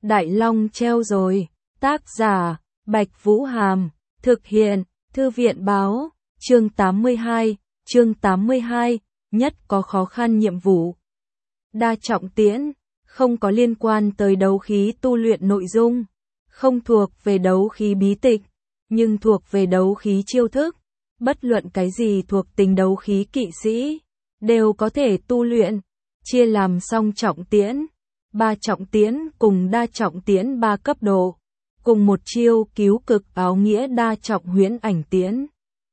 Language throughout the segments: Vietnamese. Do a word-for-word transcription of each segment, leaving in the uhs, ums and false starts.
Đại Long treo rồi. Tác giả, Bạch Vũ Hàm. Thực hiện, Thư viện báo. Chương tám mươi hai. Chương tám mươi hai. Nhất có khó khăn nhiệm vụ. Đa trọng tiễn, không có liên quan tới đấu khí tu luyện nội dung, không thuộc về đấu khí bí tịch, nhưng thuộc về đấu khí chiêu thức. Bất luận cái gì thuộc tính đấu khí kỵ sĩ, đều có thể tu luyện, chia làm song trọng tiễn, ba trọng tiễn cùng đa trọng tiễn ba cấp độ, cùng một chiêu cứu cực áo nghĩa đa trọng huyễn ảnh tiễn.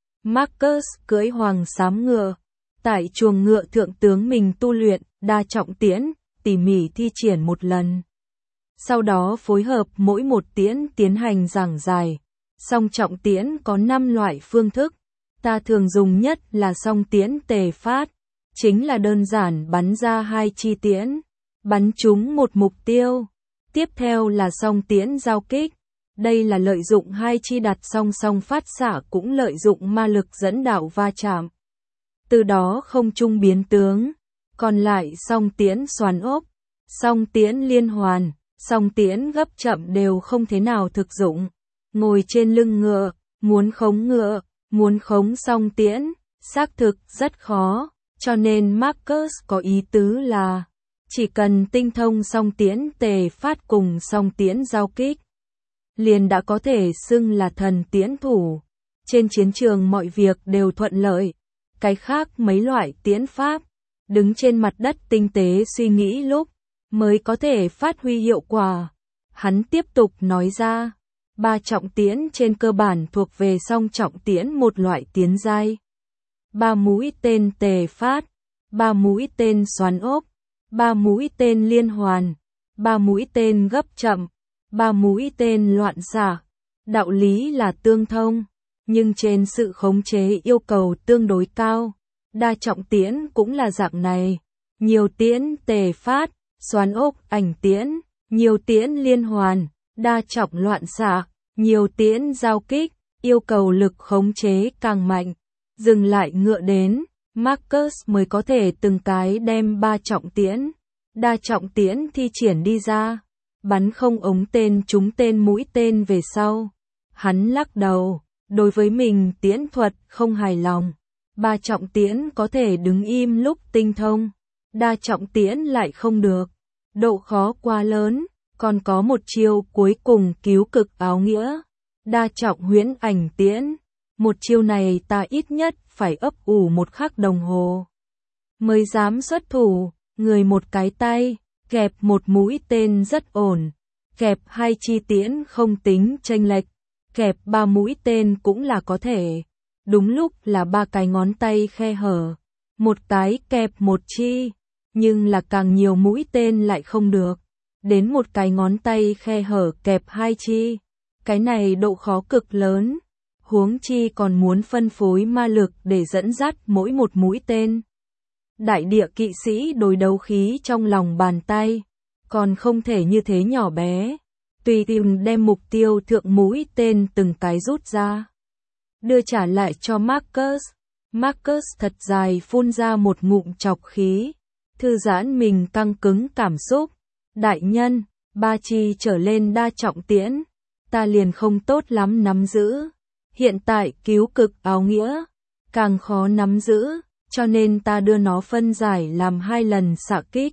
Marcus cưỡi hoàng xám ngựa, tại chuồng ngựa thượng tướng mình tu luyện đa trọng tiễn, tỉ mỉ thi triển một lần. Sau đó phối hợp mỗi một tiễn tiến hành giảng giải. Song trọng tiễn có năm loại phương thức, ta thường dùng nhất là song tiễn tề phát, chính là đơn giản bắn ra hai chi tiễn, bắn trúng một mục tiêu. Tiếp theo là song tiễn giao kích, đây là lợi dụng hai chi đặt song song phát xạ cũng lợi dụng ma lực dẫn đạo va chạm, từ đó không trung biến tướng. Còn lại song tiễn xoắn ốc, song tiễn liên hoàn, song tiễn gấp chậm đều không thế nào thực dụng. Ngồi trên lưng ngựa, muốn khống ngựa, muốn khống song tiễn, xác thực rất khó, cho nên Marcus có ý tứ là chỉ cần tinh thông song tiễn tề phát cùng song tiễn giao kích, liền đã có thể xưng là thần tiễn thủ. Trên chiến trường mọi việc đều thuận lợi, cái khác mấy loại tiễn pháp, đứng trên mặt đất tinh tế suy nghĩ lúc mới có thể phát huy hiệu quả. Hắn tiếp tục nói ra, ba trọng tiễn trên cơ bản thuộc về song trọng tiễn một loại tiến giai. Ba mũi tên tề phát, ba mũi tên xoắn ốc, ba mũi tên liên hoàn, ba mũi tên gấp chậm, ba mũi tên loạn xạ. Đạo lý là tương thông, nhưng trên sự khống chế yêu cầu tương đối cao. Đa trọng tiễn cũng là dạng này, nhiều tiễn tề phát, xoắn ốc ảnh tiễn, nhiều tiễn liên hoàn, đa trọng loạn xạ, nhiều tiễn giao kích, yêu cầu lực khống chế càng mạnh. Dừng lại ngựa đến, Marcus mới có thể từng cái đem ba trọng tiễn, đa trọng tiễn thi triển đi ra, bắn không ống tên trúng tên mũi tên về sau. Hắn lắc đầu, đối với mình tiễn thuật không hài lòng. Ba trọng tiễn có thể đứng im lúc tinh thông, đa trọng tiễn lại không được, độ khó quá lớn. Còn có một chiêu cuối cùng cứu cực áo nghĩa, đa trọng huyễn ảnh tiễn. Một chiêu này ta ít nhất phải ấp ủ một khắc đồng hồ mới dám xuất thủ. Người một cái tay, kẹp một mũi tên rất ổn, kẹp hai chi tiễn không tính chênh lệch, kẹp ba mũi tên cũng là có thể. Đúng lúc là ba cái ngón tay khe hở, một cái kẹp một chi, nhưng là càng nhiều mũi tên lại không được. Đến một cái ngón tay khe hở kẹp hai chi, cái này độ khó cực lớn, huống chi còn muốn phân phối ma lực để dẫn dắt mỗi một mũi tên. Đại địa kỵ sĩ đối đấu khí trong lòng bàn tay, còn không thể như thế nhỏ bé, tùy tiện đem mục tiêu thượng mũi tên từng cái rút ra, đưa trả lại cho Marcus. Marcus thật dài phun ra một ngụm trọc khí, thư giãn mình căng cứng cảm xúc. Đại nhân, ba chi trở lên đa trọng tiễn, ta liền không tốt lắm nắm giữ. Hiện tại cứu cực áo nghĩa, càng khó nắm giữ, cho nên ta đưa nó phân giải làm hai lần xạ kích.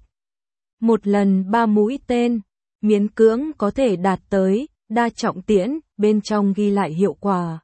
Một lần ba mũi tên, miễn cưỡng có thể đạt tới, đa trọng tiễn, bên trong ghi lại hiệu quả.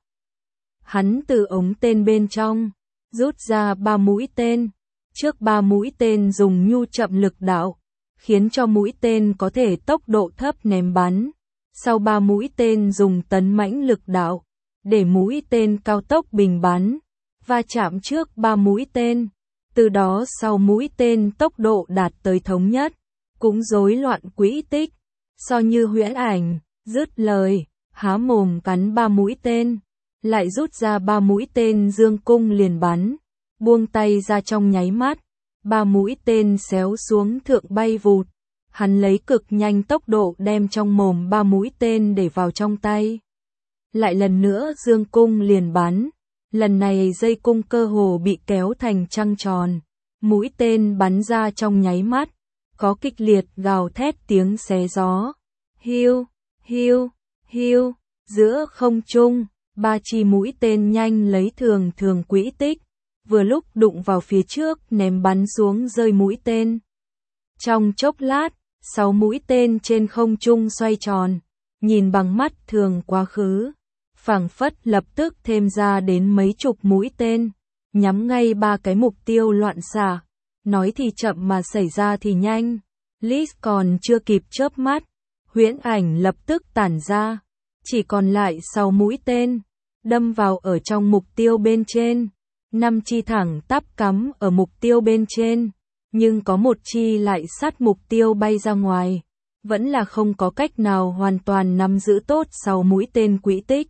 Hắn từ ống tên bên trong, rút ra ba mũi tên, trước ba mũi tên dùng nhu chậm lực đạo, khiến cho mũi tên có thể tốc độ thấp ném bắn. Sau ba mũi tên dùng tấn mãnh lực đạo, để mũi tên cao tốc bình bắn, va chạm trước ba mũi tên. Từ đó sau mũi tên tốc độ đạt tới thống nhất, cũng rối loạn quỹ tích, so như huyễn ảnh. Dứt lời, há mồm cắn ba mũi tên, lại rút ra ba mũi tên dương cung liền bắn, buông tay ra trong nháy mắt. Ba mũi tên xéo xuống thượng bay vụt, hắn lấy cực nhanh tốc độ đem trong mồm ba mũi tên để vào trong tay. Lại lần nữa dương cung liền bắn, lần này dây cung cơ hồ bị kéo thành trăng tròn, mũi tên bắn ra trong nháy mắt, có kịch liệt gào thét tiếng xé gió. hiu, hiu, hiu, giữa không trung, ba chi mũi tên nhanh lấy thường thường quỹ tích, vừa lúc đụng vào phía trước ném bắn xuống rơi mũi tên. Trong chốc lát, sáu mũi tên trên không trung xoay tròn, nhìn bằng mắt thường quá khứ, phảng phất lập tức thêm ra đến mấy chục mũi tên, nhắm ngay ba cái mục tiêu loạn xạ. Nói thì chậm mà xảy ra thì nhanh, Liz còn chưa kịp chớp mắt, huyễn ảnh lập tức tản ra, chỉ còn lại sáu mũi tên, đâm vào ở trong mục tiêu bên trên, năm chi thẳng tắp cắm ở mục tiêu bên trên, nhưng có một chi lại sát mục tiêu bay ra ngoài, vẫn là không có cách nào hoàn toàn nắm giữ tốt sáu mũi tên quỹ tích.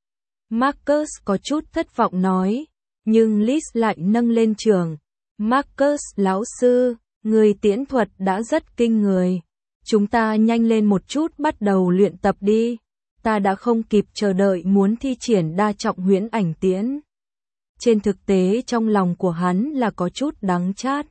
Marcus có chút thất vọng nói, nhưng Liz lại nâng lên trường. Marcus lão sư, người tiễn thuật đã rất kinh người. Chúng ta nhanh lên một chút bắt đầu luyện tập đi. Ta đã không kịp chờ đợi muốn thi triển đa trọng huyễn ảnh tiễn. Trên thực tế trong lòng của hắn là có chút đắng chát.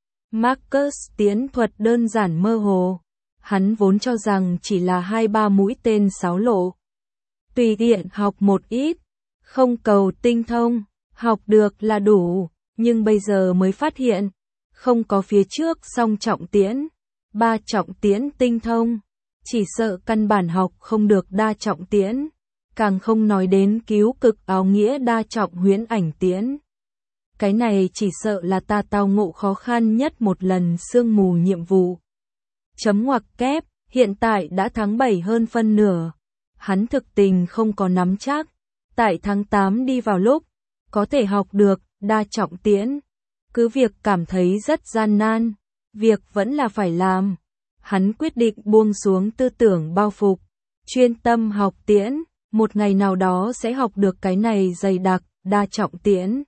Marcus tiễn thuật đơn giản mơ hồ. Hắn vốn cho rằng chỉ là hai ba mũi tên xáo lộ. Tùy tiện học một ít, không cầu tinh thông, học được là đủ. Nhưng bây giờ mới phát hiện, không có phía trước song trọng tiễn, ba trọng tiễn tinh thông, chỉ sợ căn bản học không được đa trọng tiễn, càng không nói đến cứu cực áo nghĩa đa trọng huyễn ảnh tiễn. Cái này chỉ sợ là ta tao ngộ khó khăn nhất một lần sương mù nhiệm vụ. Chấm ngoặc kép, hiện tại đã tháng bảy hơn phân nửa, hắn thực tình không có nắm chắc, tại tháng tám đi vào lúc, có thể học được đa trọng tiễn, cứ việc cảm thấy rất gian nan, việc vẫn là phải làm. Hắn quyết định buông xuống tư tưởng bao phục, chuyên tâm học tiễn, một ngày nào đó sẽ học được cái này dày đặc, đa trọng tiễn.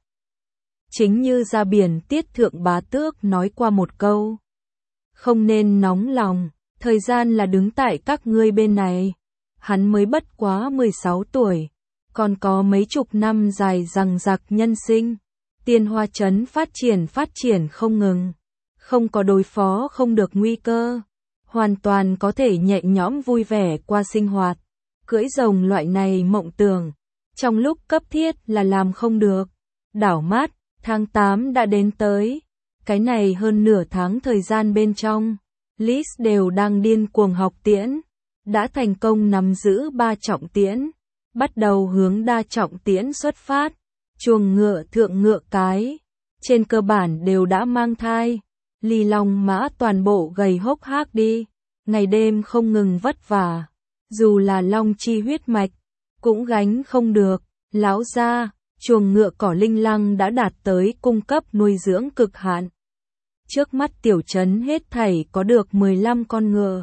Chính như ra biển Tiết Thượng Bá Tước nói qua một câu, không nên nóng lòng, thời gian là đứng tại các ngươi bên này. Hắn mới bất quá mười sáu tuổi, còn có mấy chục năm dài dằng dặc nhân sinh. Tiên Hoa Trấn phát triển phát triển không ngừng, không có đối phó không được nguy cơ, hoàn toàn có thể nhẹ nhõm vui vẻ qua sinh hoạt. Cưỡi rồng loại này mộng tưởng, trong lúc cấp thiết là làm không được. Đảo mắt, tháng tám đã đến tới, cái này hơn nửa tháng thời gian bên trong, Liz đều đang điên cuồng học tiễn, đã thành công nắm giữ ba trọng tiễn, bắt đầu hướng đa trọng tiễn xuất phát. Chuồng ngựa thượng ngựa cái, trên cơ bản đều đã mang thai, Ly Long mã toàn bộ gầy hốc hác đi, ngày đêm không ngừng vất vả, dù là long chi huyết mạch, cũng gánh không được. Lão gia, chuồng ngựa cỏ Linh Lăng đã đạt tới cung cấp nuôi dưỡng cực hạn. Trước mắt tiểu trấn hết thảy có được mười lăm con ngựa,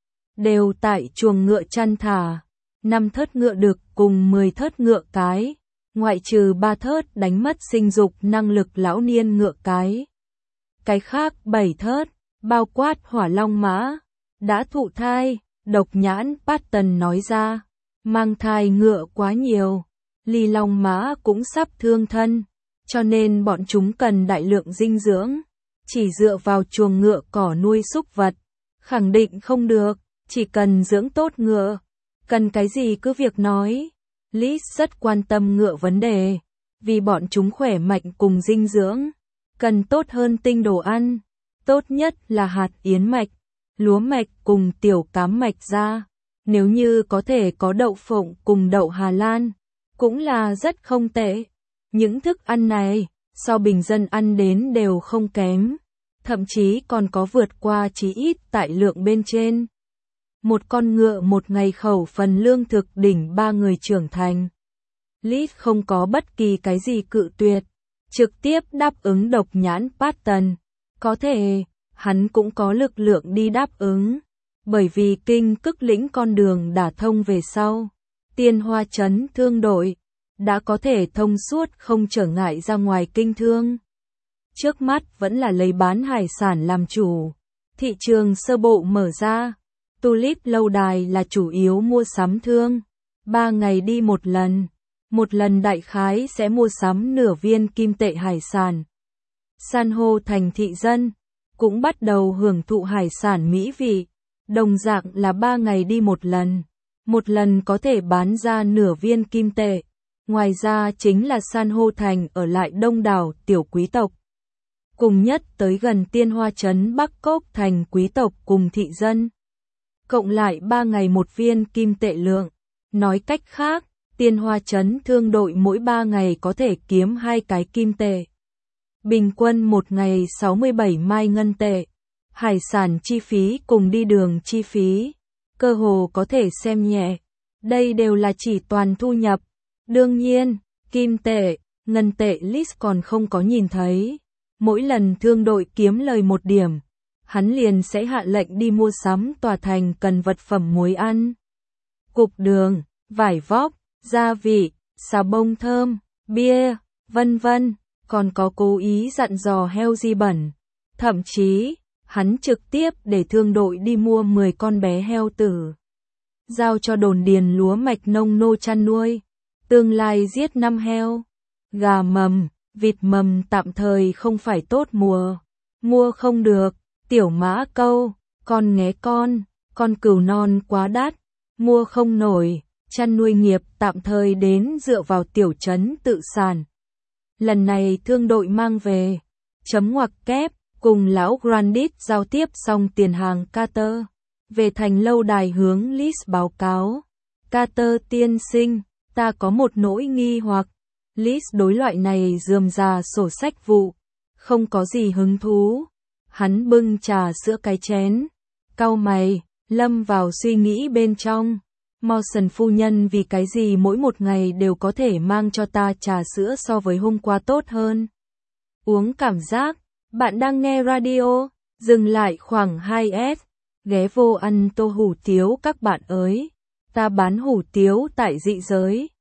đều tại chuồng ngựa chăn thả, năm thớt ngựa đực cùng mười thớt ngựa cái. Ngoại trừ ba thớt đánh mất sinh dục năng lực lão niên ngựa cái. Cái khác bảy thớt, bao quát hỏa long mã, đã thụ thai, Độc Nhãn Patton nói ra. Mang thai ngựa quá nhiều, Ly Long mã cũng sắp thương thân, cho nên bọn chúng cần đại lượng dinh dưỡng. Chỉ dựa vào chuồng ngựa cỏ nuôi súc vật, khẳng định không được, chỉ cần dưỡng tốt ngựa. Cần cái gì cứ việc nói. Liz rất quan tâm ngựa vấn đề, vì bọn chúng khỏe mạnh cùng dinh dưỡng, cần tốt hơn tinh đồ ăn, tốt nhất là hạt yến mạch, lúa mạch cùng tiểu cám mạch ra, nếu như có thể có đậu phộng cùng đậu Hà Lan, cũng là rất không tệ. Những thức ăn này, so bình dân ăn đến đều không kém, thậm chí còn có vượt qua chí ít tại lượng bên trên. Một con ngựa một ngày khẩu phần lương thực đỉnh ba người trưởng thành. Liz không có bất kỳ cái gì cự tuyệt, trực tiếp đáp ứng Độc Nhãn Patton. Có thể, hắn cũng có lực lượng đi đáp ứng, bởi vì kinh Cức Lĩnh con đường đả thông về sau, Tiên Hoa Trấn thương đội, đã có thể thông suốt không trở ngại ra ngoài kinh thương. Trước mắt vẫn là lấy bán hải sản làm chủ, thị trường sơ bộ mở ra. Tulip lâu đài là chủ yếu mua sắm thương, ba ngày đi một lần, một lần đại khái sẽ mua sắm nửa viên kim tệ hải sản. San hô thành thị dân, cũng bắt đầu hưởng thụ hải sản mỹ vị, Đồng dạng là ba ngày đi một lần. Một lần có thể bán ra nửa viên kim tệ. Ngoài ra chính là san hô thành ở lại đông đảo tiểu quý tộc. Cùng nhất tới gần Tiên Hoa Trấn Bắc Cốc thành quý tộc cùng thị dân. Cộng lại ba ngày một viên kim tệ lượng. Nói cách khác, Tiên Hoa Trấn thương đội mỗi ba ngày có thể kiếm hai cái kim tệ. Bình quân một ngày sáu mươi bảy mai ngân tệ. Hải sản chi phí cùng đi đường chi phí. Cơ hồ có thể xem nhẹ. Đây đều là chỉ toàn thu nhập. Đương nhiên, kim tệ, ngân tệ Liz còn không có nhìn thấy. Mỗi lần thương đội kiếm lời một điểm, hắn liền sẽ hạ lệnh đi mua sắm tòa thành cần vật phẩm muối ăn, cục đường, vải vóc, gia vị, xà bông thơm, bia, vân vân, còn có cố ý dặn dò heo di bẩn. Thậm chí, hắn trực tiếp để thương đội đi mua mười con bé heo tử, giao cho đồn điền lúa mạch nông nô chăn nuôi, tương lai giết năm heo, gà mầm, vịt mầm tạm thời không phải tốt mùa, mua không được, tiểu mã câu, con nghé con, con cừu non quá đắt, mua không nổi, chăn nuôi nghiệp tạm thời đến dựa vào tiểu trấn tự sản. Lần này thương đội mang về, chấm ngoặc kép, cùng lão Grandit giao tiếp xong tiền hàng Carter, về thành lâu đài hướng Liz báo cáo. Carter tiên sinh, ta có một nỗi nghi hoặc. Liz đối loại này rườm rà sổ sách vụ, không có gì hứng thú. Hắn bưng trà sữa cái chén, cau mày, lâm vào suy nghĩ bên trong. Mawson phu nhân vì cái gì mỗi một ngày đều có thể mang cho ta trà sữa so với hôm qua tốt hơn. Uống cảm giác, bạn đang nghe radio, dừng lại khoảng hai S, ghé vô ăn tô hủ tiếu các bạn ơi. Ta bán hủ tiếu tại dị giới.